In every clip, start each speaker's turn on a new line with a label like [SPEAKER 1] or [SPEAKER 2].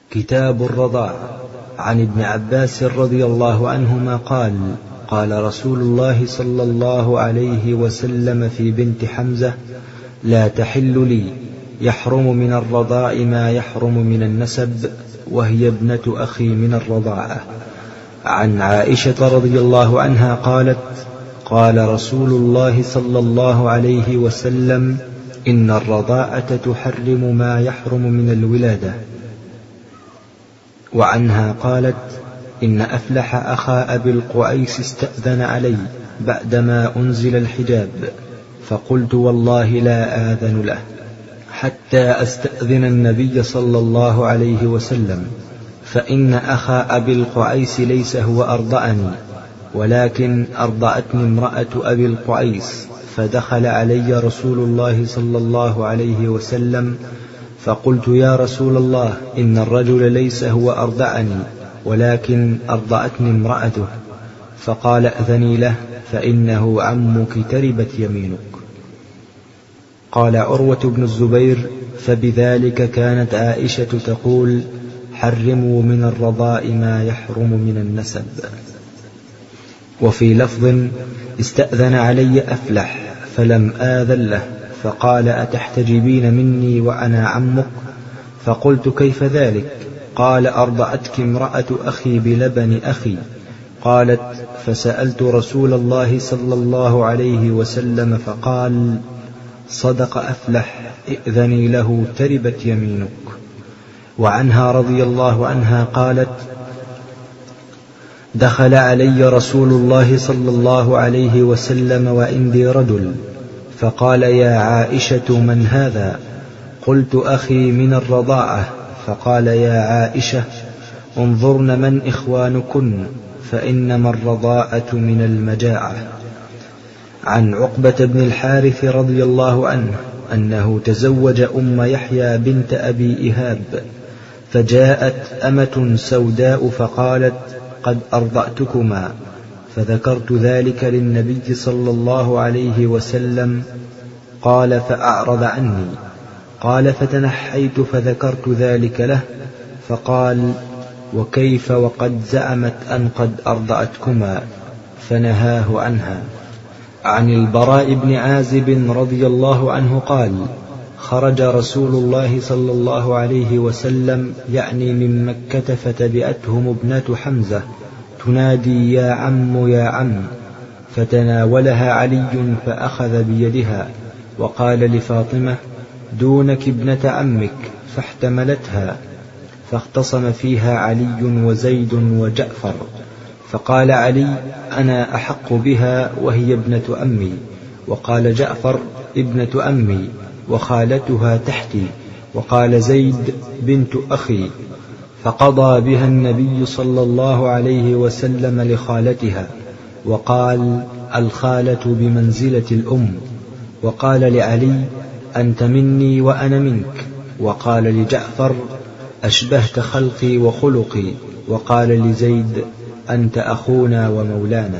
[SPEAKER 1] كتاب الرضاع. عن ابن عباس رضي الله عنهما قال: قال رسول الله صلى الله عليه وسلم في بنت حمزة: لا تحل لي، يحرم من الرضاع ما يحرم من النسب، وهي ابنة أخي من الرضاعة. عن عائشة رضي الله عنها قالت: قال رسول الله صلى الله عليه وسلم: إن الرضاعة تحرم ما يحرم من الولادة. وعنها قالت: إن أفلح أخا أبي القعيس استأذن علي بعدما أنزل الحجاب، فقلت والله لا آذن له حتى أستأذن النبي صلى الله عليه وسلم، فإن أخا أبي القعيس ليس هو أرضعني، ولكن أرضعتني امرأة أبي القعيس. فدخل علي رسول الله صلى الله عليه وسلم، فقلت: يا رسول الله، إن الرجل ليس هو أرضعني، ولكن أرضعتني امرأته. فقال: أذني له، فإنه عمك تربت يمينك. قال عروة بن الزبير: فبذلك كانت عائشة تقول: حرموا من الرضاء ما يحرم من النسب. وفي لفظ: استأذن علي أفلح فلم آذن له، فقال: أتحتجبين مني وأنا عمك؟ فقلت: كيف ذلك؟ قال: أرضعتك امرأة أخي بلبن أخي. قالت: فسألت رسول الله صلى الله عليه وسلم فقال: صدق أفلح، ائذني له تربت يمينك. وعنها رضي الله عنها قالت: دخل علي رسول الله صلى الله عليه وسلم وعندي رجل، فقال: يا عائشة، من هذا؟ قلت: أخي من الرضاعة. فقال: يا عائشة، انظرن من إخوانكن، فإنما الرضاعة من المجاعة. عن عقبة بن الحارث رضي الله عنه أنه تزوج أم يحيى بنت أبي إيهاب، فجاءت أمة سوداء فقالت: قد أرضعتكما. فذكرت ذلك للنبي صلى الله عليه وسلم، قال: فأعرض عني. قال: فتنحيت فذكرت ذلك له، فقال: وكيف وقد زعمت أن قد أرضعتكما؟ فنهاه عنها. عن البراء بن عازب رضي الله عنه قال: خرج رسول الله صلى الله عليه وسلم يعني من مكة، فتبعتهم ابنة حمزة تنادي: يا عم يا عم، فتناولها علي فأخذ بيدها وقال لفاطمة: دونك ابنة عمك، فاحتملتها. فاختصم فيها علي وزيد وجعفر، فقال علي: أنا أحق بها وهي ابنة أمي. وقال جعفر: ابنة أمي وخالتها تحتي. وقال زيد: بنت أخي. فقضى بها النبي صلى الله عليه وسلم لخالتها، وقال: الخالة بمنزلة الأم. وقال لعلي: أنت مني وأنا منك. وقال لجعفر: أشبهت خلقي وخلقي. وقال لزيد: أنت أخونا ومولانا.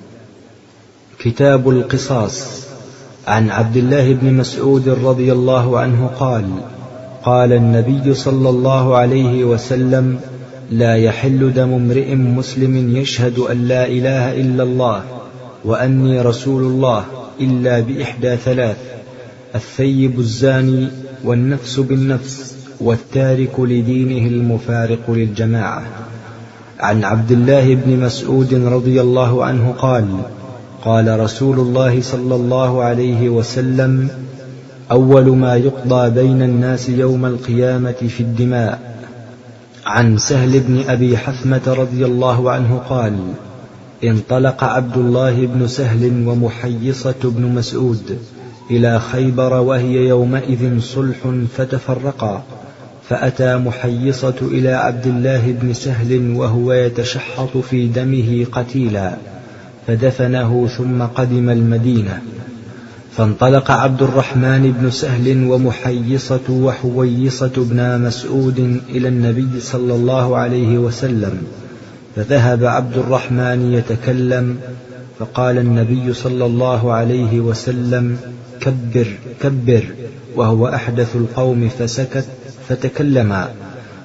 [SPEAKER 1] كتاب القصاص. عن عبد الله بن مسعود رضي الله عنه قال: قال النبي صلى الله عليه وسلم: لا يحل دم امرئ مسلم يشهد أن لا إله إلا الله وأني رسول الله إلا بإحدى ثلاث: الثيب الزاني، والنفس بالنفس، والتارك لدينه المفارق للجماعة. عن عبد الله بن مسعود رضي الله عنه قال: قال رسول الله صلى الله عليه وسلم: أول ما يقضى بين الناس يوم القيامة في الدماء. عن سهل بن أبي حثمة رضي الله عنه قال: انطلق عبد الله بن سهل ومحيصة بن مسعود إلى خيبر وهي يومئذ صلح، فتفرقا، فأتى محيصة إلى عبد الله بن سهل وهو يتشحط في دمه قتيلا، فدفنه ثم قدم المدينة. فانطلق عبد الرحمن بن سهل ومحيصة وحويصة بن مسعود إلى النبي صلى الله عليه وسلم، فذهب عبد الرحمن يتكلم، فقال النبي صلى الله عليه وسلم: كبر كبر، وهو أحدث القوم، فسكت فتكلما.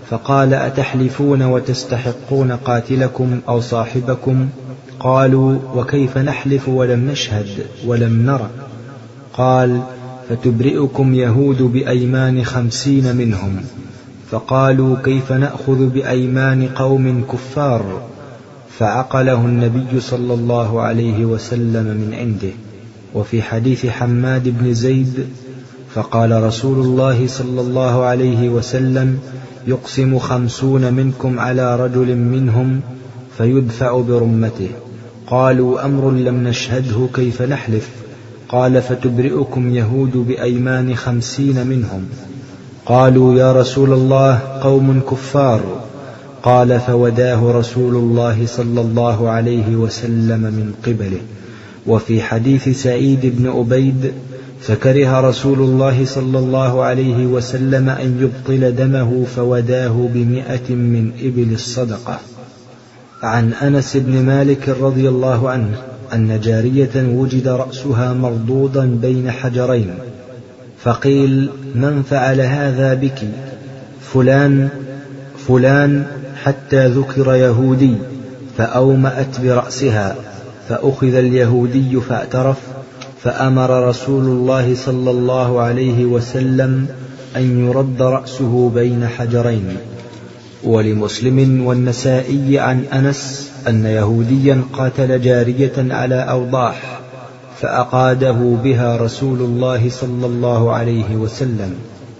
[SPEAKER 1] فقال أتحلفون وتستحقون قاتلكم أو صاحبكم؟ قالوا وكيف نحلف ولم نشهد ولم نرى؟ قال فتبرئكم يهود بأيمان 50 منهم. فقالوا كيف نأخذ بأيمان قوم كفار؟ فعقله النبي صلى الله عليه وسلم من عنده. وفي حديث حماد بن زيد فقال رسول الله صلى الله عليه وسلم يقسم 50 منكم على رجل منهم فيدفع برمته. قالوا أمر لم نشهده كيف نحلف؟ قال فتبرئكم يهود بأيمان 50 منهم. قالوا يا رسول الله قوم كفار. قال فوداه رسول الله صلى الله عليه وسلم من قبله. وفي حديث سعيد بن أبيد فكره رسول الله صلى الله عليه وسلم أن يبطل دمه فوداه ب100 من إبل الصدقة. عن أنس بن مالك رضي الله عنه أن جارية وجد رأسها مردودا بين حجرين، فقيل من فعل هذا بك؟ فلان فلان، حتى ذكر يهودي فأومأت برأسها، فأخذ اليهودي فاعترف، فأمر رسول الله صلى الله عليه وسلم أن يرد رأسه بين حجرين. ولمسلم والنسائي عن أنس أن يهوديا قاتل جارية على أوضاح فأقاده بها رسول الله صلى الله عليه وسلم.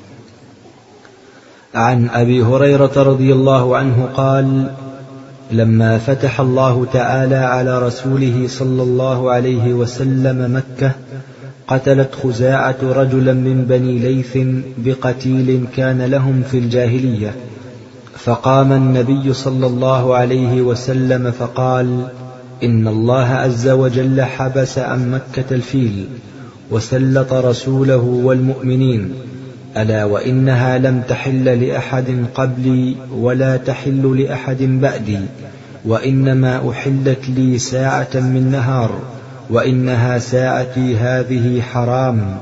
[SPEAKER 1] عن أبي هريرة رضي الله عنه قال لما فتح الله تعالى على رسوله صلى الله عليه وسلم مكة قتلت خزاعة رجلا من بني ليث بقتيل كان لهم في الجاهلية، فقام النبي صلى الله عليه وسلم فقال إن الله عز وجل حبس عن مكة الفيل وسلط رسوله والمؤمنين، ألا وإنها لم تحل لأحد قبلي ولا تحل لأحد بعدي، وإنما أحلت لي ساعة من نهار، وإنها ساعتي هذه حرام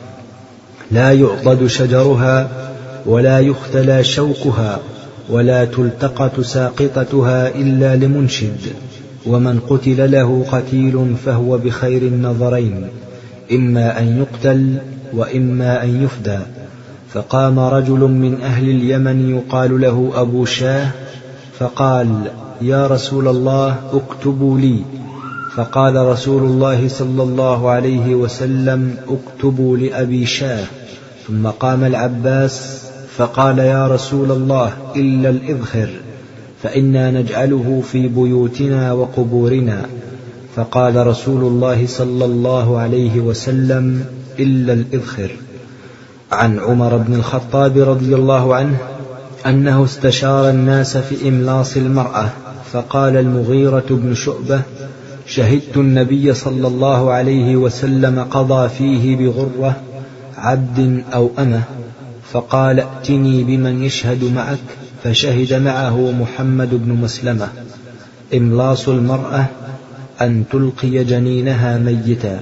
[SPEAKER 1] لا يعضد شجرها ولا يختلى شوكها ولا تلتقط ساقطتها إلا لمنشد، ومن قتل له قتيل فهو بخير النظرين، إما أن يقتل وإما أن يفدى. فقام رجل من أهل اليمن يقال له أبو شاه فقال يا رسول الله اكتبوا لي. فقال رسول الله صلى الله عليه وسلم اكتبوا لأبي شاه. ثم قام العباس فقال يا رسول الله إلا الإذخر فإنا نجعله في بيوتنا وقبورنا. فقال رسول الله صلى الله عليه وسلم إلا الإذخر. عن عمر بن الخطاب رضي الله عنه أنه استشار الناس في إملاص المرأة، فقال المغيرة بن شعبة شهدت النبي صلى الله عليه وسلم قضى فيه بغرة عبد أو أمة، فقال ائتني بمن يشهد معك، فشهد معه محمد بن مسلمة. إملاص المرأة أن تلقي جنينها ميتا.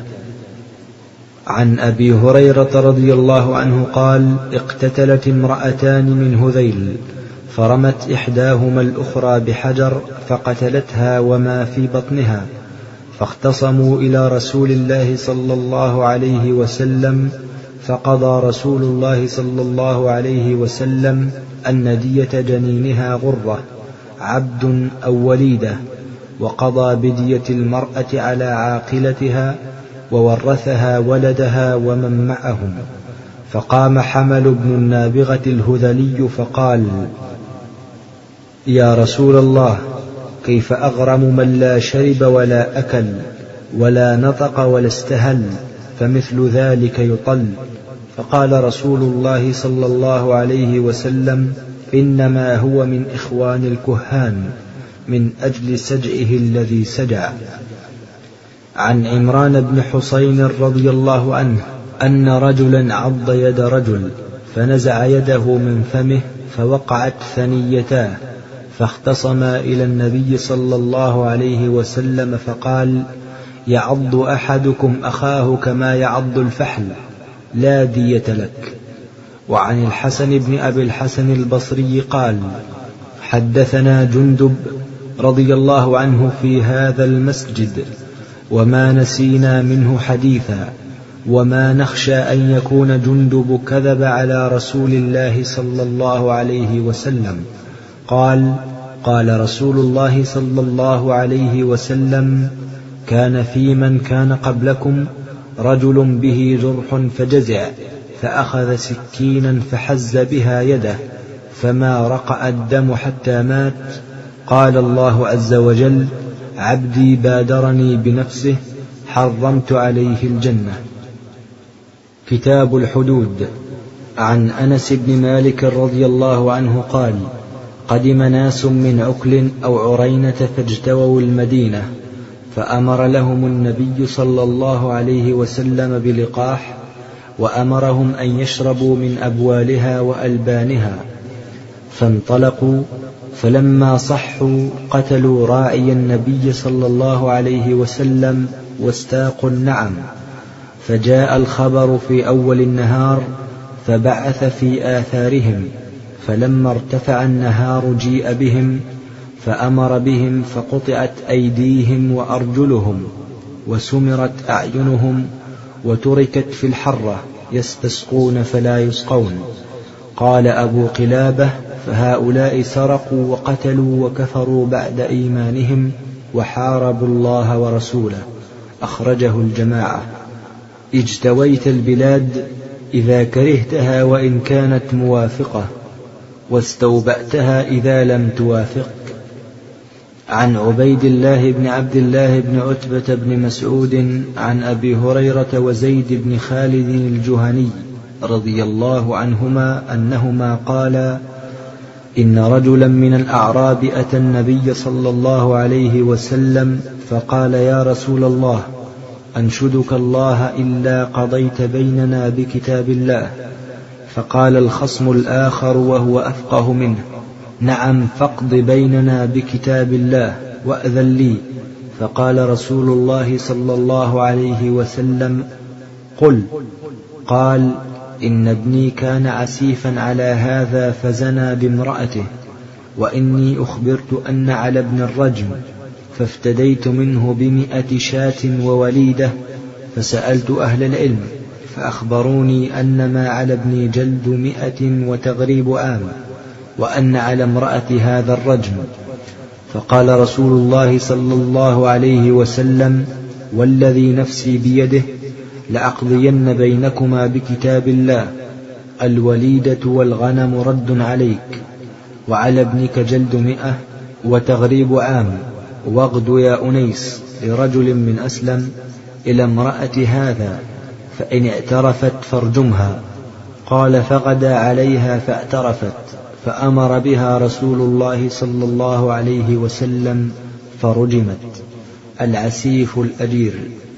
[SPEAKER 1] عن أبي هريرة رضي الله عنه قال اقتتلت امرأتان من هذيل، فرمت إحداهما الأخرى بحجر فقتلتها وما في بطنها، فاختصموا إلى رسول الله صلى الله عليه وسلم، فقضى رسول الله صلى الله عليه وسلم أن دية جنينها غرة عبد أو وليدة، وقضى بدية المرأة على عاقلتها، وورثها ولدها ومن معهم. فقام حمل بن النابغة الهذلي فقال يا رسول الله كيف أغرم من لا شرب ولا أكل ولا نطق ولا استهل، فمثل ذلك يطل. فقال رسول الله صلى الله عليه وسلم إنما هو من إخوان الكهان من أجل سجعه الذي سجع. عن عمران بن حسين رضي الله عنه أن رجلا عض يد رجل فنزع يده من فمه فوقعت ثنيتاه، فاختصما إلى النبي صلى الله عليه وسلم فقال يعض أحدكم أخاه كما يعض الفحل، لا دية لك. وعن الحسن بن أبي الحسن البصري قال: حدثنا جندب رضي الله عنه في هذا المسجد، وما نسينا منه حديثا، وما نخشى أن يكون جندب كذب على رسول الله صلى الله عليه وسلم. قال: قال رسول الله صلى الله عليه وسلم: كان في من كان قبلكم رجل به جرح فجزع، فأخذ سكينا فحز بها يده، فما رقأ الدم حتى مات. قال الله عز وجل: عبدي بادرني بنفسه حرمت عليه الجنة. كتاب الحدود. عن أنس بن مالك رضي الله عنه قال: قدم ناس من عكل أو عرينة فاجتووا المدينة، فأمر لهم النبي صلى الله عليه وسلم بلقاح، وأمرهم أن يشربوا من أبوالها وألبانها، فانطلقوا، فلما صحوا قتلوا راعي النبي صلى الله عليه وسلم واستاقوا النعم. فجاء الخبر في أول النهار، فبعث في آثارهم، فلما ارتفع النهار جيء بهم، فأمر بهم، فقطعت أيديهم وأرجلهم، وسمرت أعينهم، وتركت في الحرة يستسقون فلا يسقون. قال أبو قلابة: فهؤلاء سرقوا وقتلوا وكفروا بعد إيمانهم، وحاربوا الله ورسوله. أخرجه الجماعة. اجتويت البلاد إذا كرهتها وإن كانت موافقة، واستوبأتها إذا لم توافق. عن عبيد الله بن عبد الله بن عتبة بن مسعود عن أبي هريرة وزيد بن خالد الجهني رضي الله عنهما أنهما قالا: إن رجلا من الأعراب أتى النبي صلى الله عليه وسلم فقال: يا رسول الله، أنشدك الله إلا قضيت بيننا بكتاب الله. فقال الخصم الآخر وهو أفقه منه: نعم، فاقض بيننا بكتاب الله وأذن لي. فقال رسول الله صلى الله عليه وسلم: قل. قال: إن ابني كان عسيفا على هذا فزنى بامرأته، وإني أخبرت أن على ابن الرجم، فافتديت منه 100 شاة ووليدة، فسألت أهل العلم فأخبروني أن ما على ابني جلد 100 وتغريب عام، وأن على امرأة هذا الرجم. فقال رسول الله صلى الله عليه وسلم: والذي نفسي بيده لأقضين بينكما بكتاب الله، الوليدة والغنم رد عليك، وعلى ابنك جلد 100 وتغريب عام، واغد يا أنيس لرجل من أسلم إلى امرأة هذا، فإن اعترفت فارجمها. قال: فغدا عليها فاعترفت، فأمر بها رسول الله صلى الله عليه وسلم فرجمت. العسيف الأجير.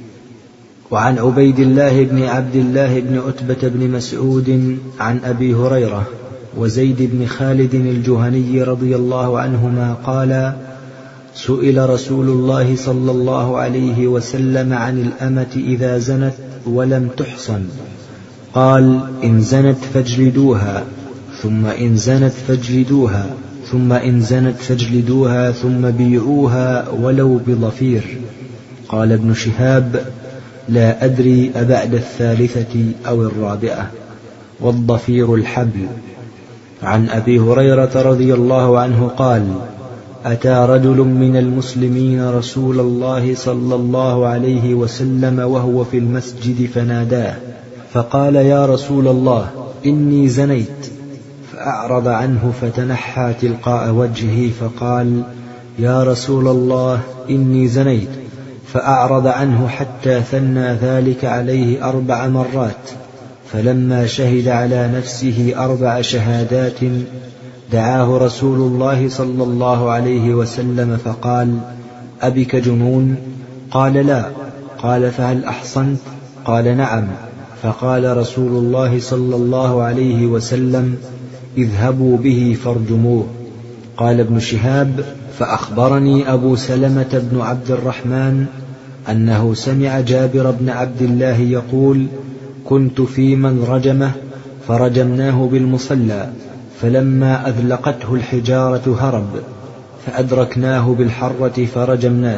[SPEAKER 1] وعن عبيد الله بن عبد الله بن عتبة بن مسعود عن أبي هريرة وزيد بن خالد الجهني رضي الله عنهما قال: سئل رسول الله صلى الله عليه وسلم عن الأمة إذا زنت ولم تحصن، قال: إن زنت فاجلدوها، ثم إن زنت فاجلدوها، ثم إن زنت فاجلدوها، ثم بيعوها ولو بضفير. قال ابن شهاب: لا أدري أبعد الثالثة أو الرابعة. والضفير الحبل. عن أبي هريرة رضي الله عنه قال: أتى رجل من المسلمين رسول الله صلى الله عليه وسلم وهو في المسجد فناداه، فقال: يا رسول الله، إني زنيت. فأعرض عنه فتنحى تلقاء وجهه فقال: يا رسول الله، إني زنيت. فأعرض عنه حتى ثنى ذلك عليه 4 مرات. فلما شهد على نفسه 4 شهادات دعاه رسول الله صلى الله عليه وسلم فقال: أبك جنون؟ قال: لا. قال: فهل أحصنت؟ قال: نعم. فقال رسول الله صلى الله عليه وسلم: اذهبوا به فارجموه. قال ابن شهاب: فأخبرني أبو سلمة بن عبد الرحمن أنه سمع جابر بن عبد الله يقول: كنت في من رجمه، فرجمناه بالمصلى، فلما أذلقته الحجارة هرب، فأدركناه بالحرة فرجمناه.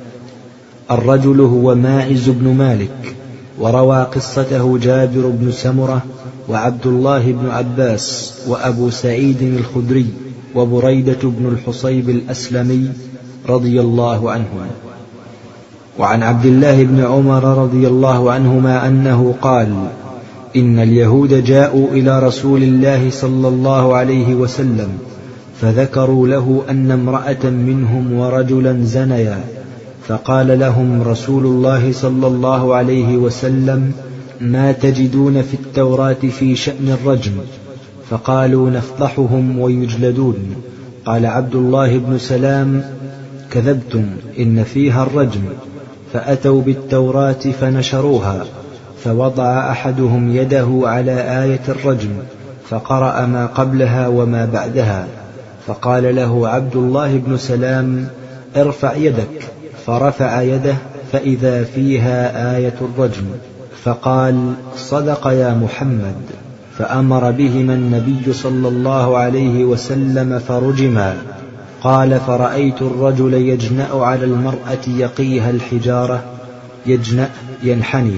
[SPEAKER 1] الرجل هو ماعز بن مالك، وروى قصته جابر بن سمرة وعبد الله بن عباس وأبو سعيد الخدري وبريدة بن الحصيب الأسلمي رضي الله عنهم. وعن عبد الله بن عمر رضي الله عنهما أنه قال: إن اليهود جاءوا إلى رسول الله صلى الله عليه وسلم فذكروا له أن امرأة منهم ورجلا زنيا، فقال لهم رسول الله صلى الله عليه وسلم: ما تجدون في التوراة في شأن الرجم؟ فقالوا: نفضحهم ويجلدون. قال عبد الله بن سلام: كذبتم، إن فيها الرجم. فأتوا بالتوراة فنشروها، فوضع أحدهم يده على آية الرجم فقرأ ما قبلها وما بعدها، فقال له عبد الله بن سلام: ارفع يدك. فرفع يده فإذا فيها آية الرجم، فقال: صدق يا محمد. فأمر بهما النبي صلى الله عليه وسلم فرجما. قال: فرأيت الرجل يجنأ على المرأة يقيها الحجارة، يجنأ ينحني.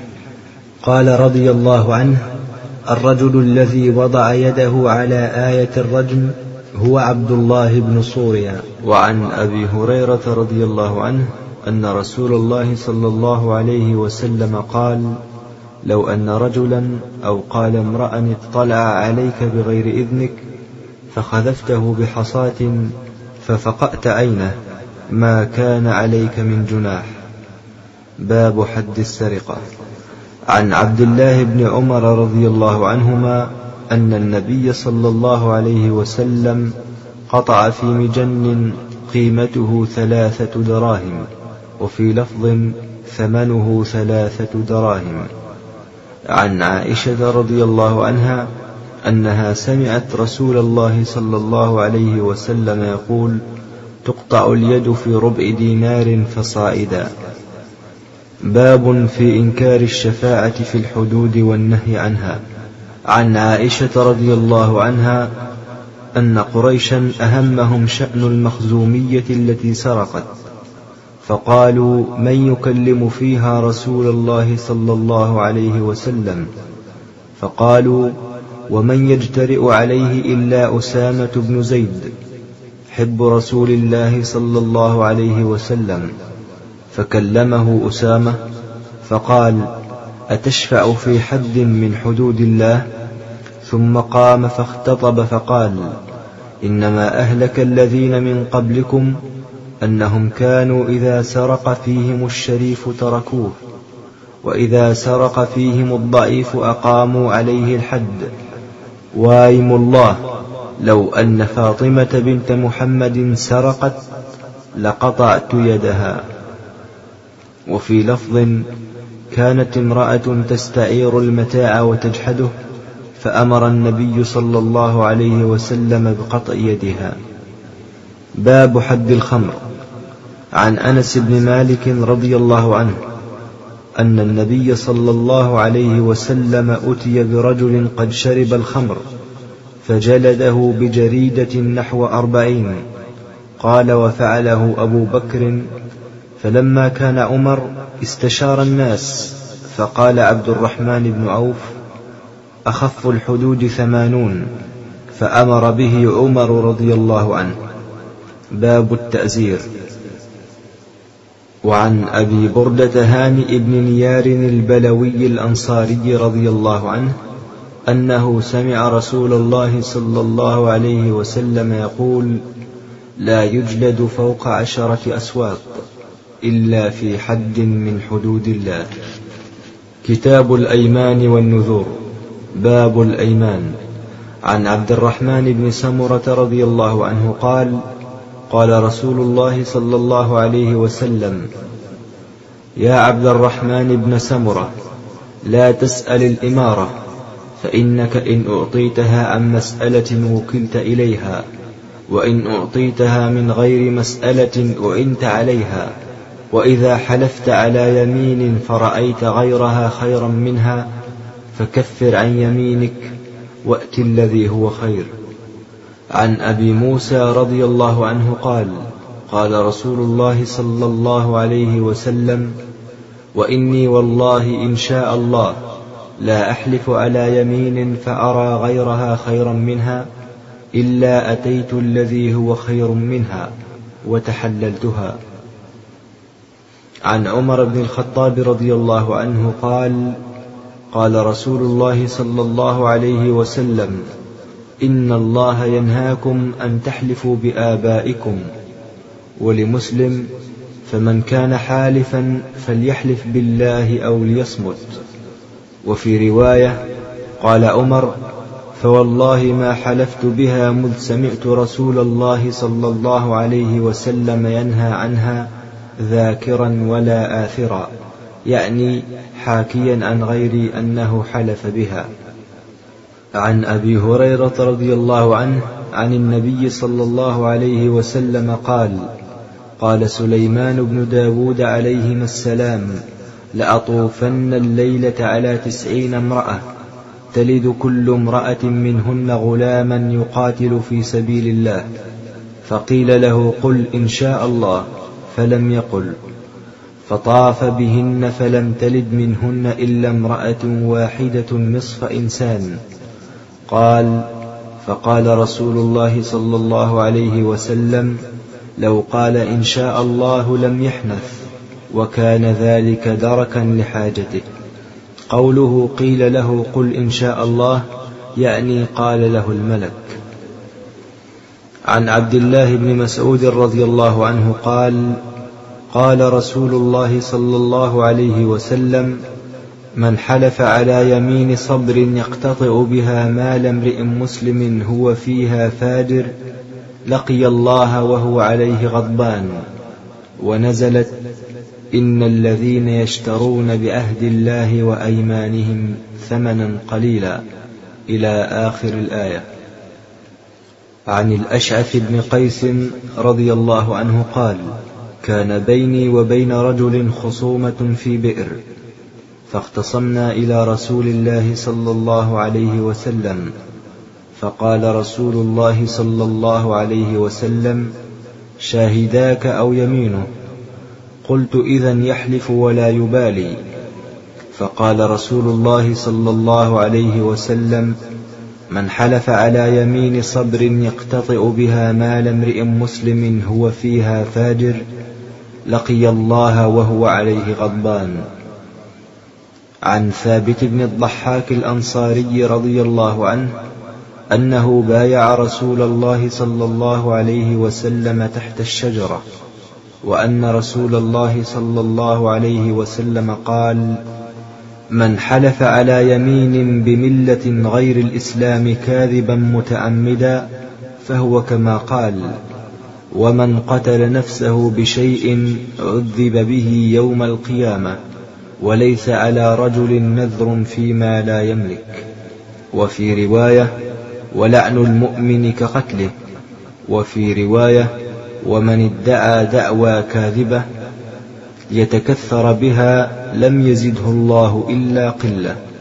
[SPEAKER 1] قال رضي الله عنه: الرجل الذي وضع يده على آية الرجم هو عبد الله بن صوريا.
[SPEAKER 2] وعن أبي هريرة رضي الله عنه أن رسول الله صلى الله عليه وسلم قال: لو أن رجلا أو قال امرأ اطلع عليك بغير إذنك فخذفته بحصاة ففقأت عينه ما كان عليك من جناح. باب حد السرقة. عن عبد الله بن عمر رضي الله عنهما أن النبي صلى الله عليه وسلم قطع في مجن قيمته 3 دراهم، وفي لفظ ثمنه 3 دراهم. عن عائشة رضي الله عنها أنها سمعت رسول الله صلى الله عليه وسلم يقول: تقطع اليد في ربع دينار فصاعدا. باب في إنكار الشفاعة في الحدود والنهي عنها. عن عائشة رضي الله عنها أن قريشا أهمهم شأن المخزومية التي سرقت، فقالوا: من يكلم فيها رسول الله صلى الله عليه وسلم؟ فقالوا: ومن يجترئ عليه إلا أسامة بن زيد حب رسول الله صلى الله عليه وسلم. فكلمه أسامة فقال: أتشفع في حد من حدود الله؟ ثم قام فاختطب فقال: إنما أهلك الذين من قبلكم أنهم كانوا إذا سرق فيهم الشريف تركوه، وإذا سرق فيهم الضعيف أقاموا عليه الحد. وايم الله لو أن فاطمة بنت محمد سرقت لقطعت يدها. وفي لفظ: كانت امرأة تستعير المتاع وتجحده، فأمر النبي صلى الله عليه وسلم بقطع يدها. باب حد الخمر. عن أنس بن مالك رضي الله عنه أن النبي صلى الله عليه وسلم أتي برجل قد شرب الخمر فجلده بجريدة نحو 40. قال: وفعله أبو بكر. فلما كان عمر استشار الناس، فقال عبد الرحمن بن عوف: أخف الحدود 80. فأمر به عمر رضي الله عنه. باب التأزير. وعن أبي بردة هانئ بن نيار البلوي الأنصاري رضي الله عنه أنه سمع رسول الله صلى الله عليه وسلم يقول: لا يجلد فوق 10 أسواق إلا في حد من حدود الله. كتاب الأيمان والنذور. باب الأيمان. عن عبد الرحمن بن سمرة رضي الله عنه قال: قال رسول الله صلى الله عليه وسلم: يا عبد الرحمن بن سمرة، لا تسأل الإمارة، فإنك إن أعطيتها عن مسألة وكلت إليها، وإن أعطيتها من غير مسألة أعنت عليها. وإذا حلفت على يمين فرأيت غيرها خيرا منها فكفر عن يمينك وأت الذي هو خير. عن أبي موسى رضي الله عنه قال قال رسول الله صلى الله عليه وسلم: وإني والله إن شاء الله لا أحلف على يمين فأرى غيرها خيرا منها إلا أتيت الذي هو خير منها وتحللتها. عن عمر بن الخطاب رضي الله عنه قال قال رسول الله صلى الله عليه وسلم: إن الله ينهاكم أن تحلفوا بآبائكم. ولمسلم: فمن كان حالفا فليحلف بالله أو ليصمت. وفي رواية قال عمر: فوالله ما حلفت بها مذ سمعت رسول الله صلى الله عليه وسلم ينهى عنها ذاكرا ولا آثرا، يعني حاكيا عن غيري أنه حلف بها. عن أبي هريرة رضي الله عنه عن النبي صلى الله عليه وسلم قال قال سليمان بن داود عليهما السلام: لأطوفن الليلة على 90 امرأة تلد كل امرأة منهن غلاما يقاتل في سبيل الله، فقيل له: قل إن شاء الله، فلم يقل، فطاف بهن فلم تلد منهن إلا امرأة واحدة نصف إنسان. فقال رسول الله صلى الله عليه وسلم: لو قال إن شاء الله لم يحنث، وكان ذلك دركا لحاجته. قوله قيل له قل إن شاء الله يعني قال له الملك. عن عبد الله بن مسعود رضي الله عنه قال رسول الله صلى الله عليه وسلم: من حلف على يمين صبر يقتطع بها مال امرئ مسلم هو فيها فاجر لقي الله وهو عليه غضبان. ونزلت: إن الذين يشترون بعهد الله وأيمانهم ثمنا قليلا، إلى آخر الآية. عن الأشعث بن قيس رضي الله عنه قال: كان بيني وبين رجل خصومة في بئر، فاختصمنا إلى رسول الله صلى الله عليه وسلم، فقال رسول الله صلى الله عليه وسلم: شاهداك أو يمينه؟ قلت: إذن يحلف ولا يبالي. فقال رسول الله صلى الله عليه وسلم: من حلف على يمين صبر يقتطع بها مال امرئ مسلم هو فيها فاجر لقي الله وهو عليه غضبان. عن ثابت بن الضحاك الأنصاري رضي الله عنه أنه بايع رسول الله صلى الله عليه وسلم تحت الشجرة، وأن رسول الله صلى الله عليه وسلم قال: من حلف على يمين بملة غير الإسلام كاذبا متعمدا فهو كما قال: ومن قتل نفسه بشيء عذب به يوم القيامة، وليس على رجل نذر فيما لا يملك. وفي رواية: ولعن المؤمن كقتله. وفي رواية: ومن ادعى دعوى كاذبة يتكثر بها لم يزده الله إلا قلة.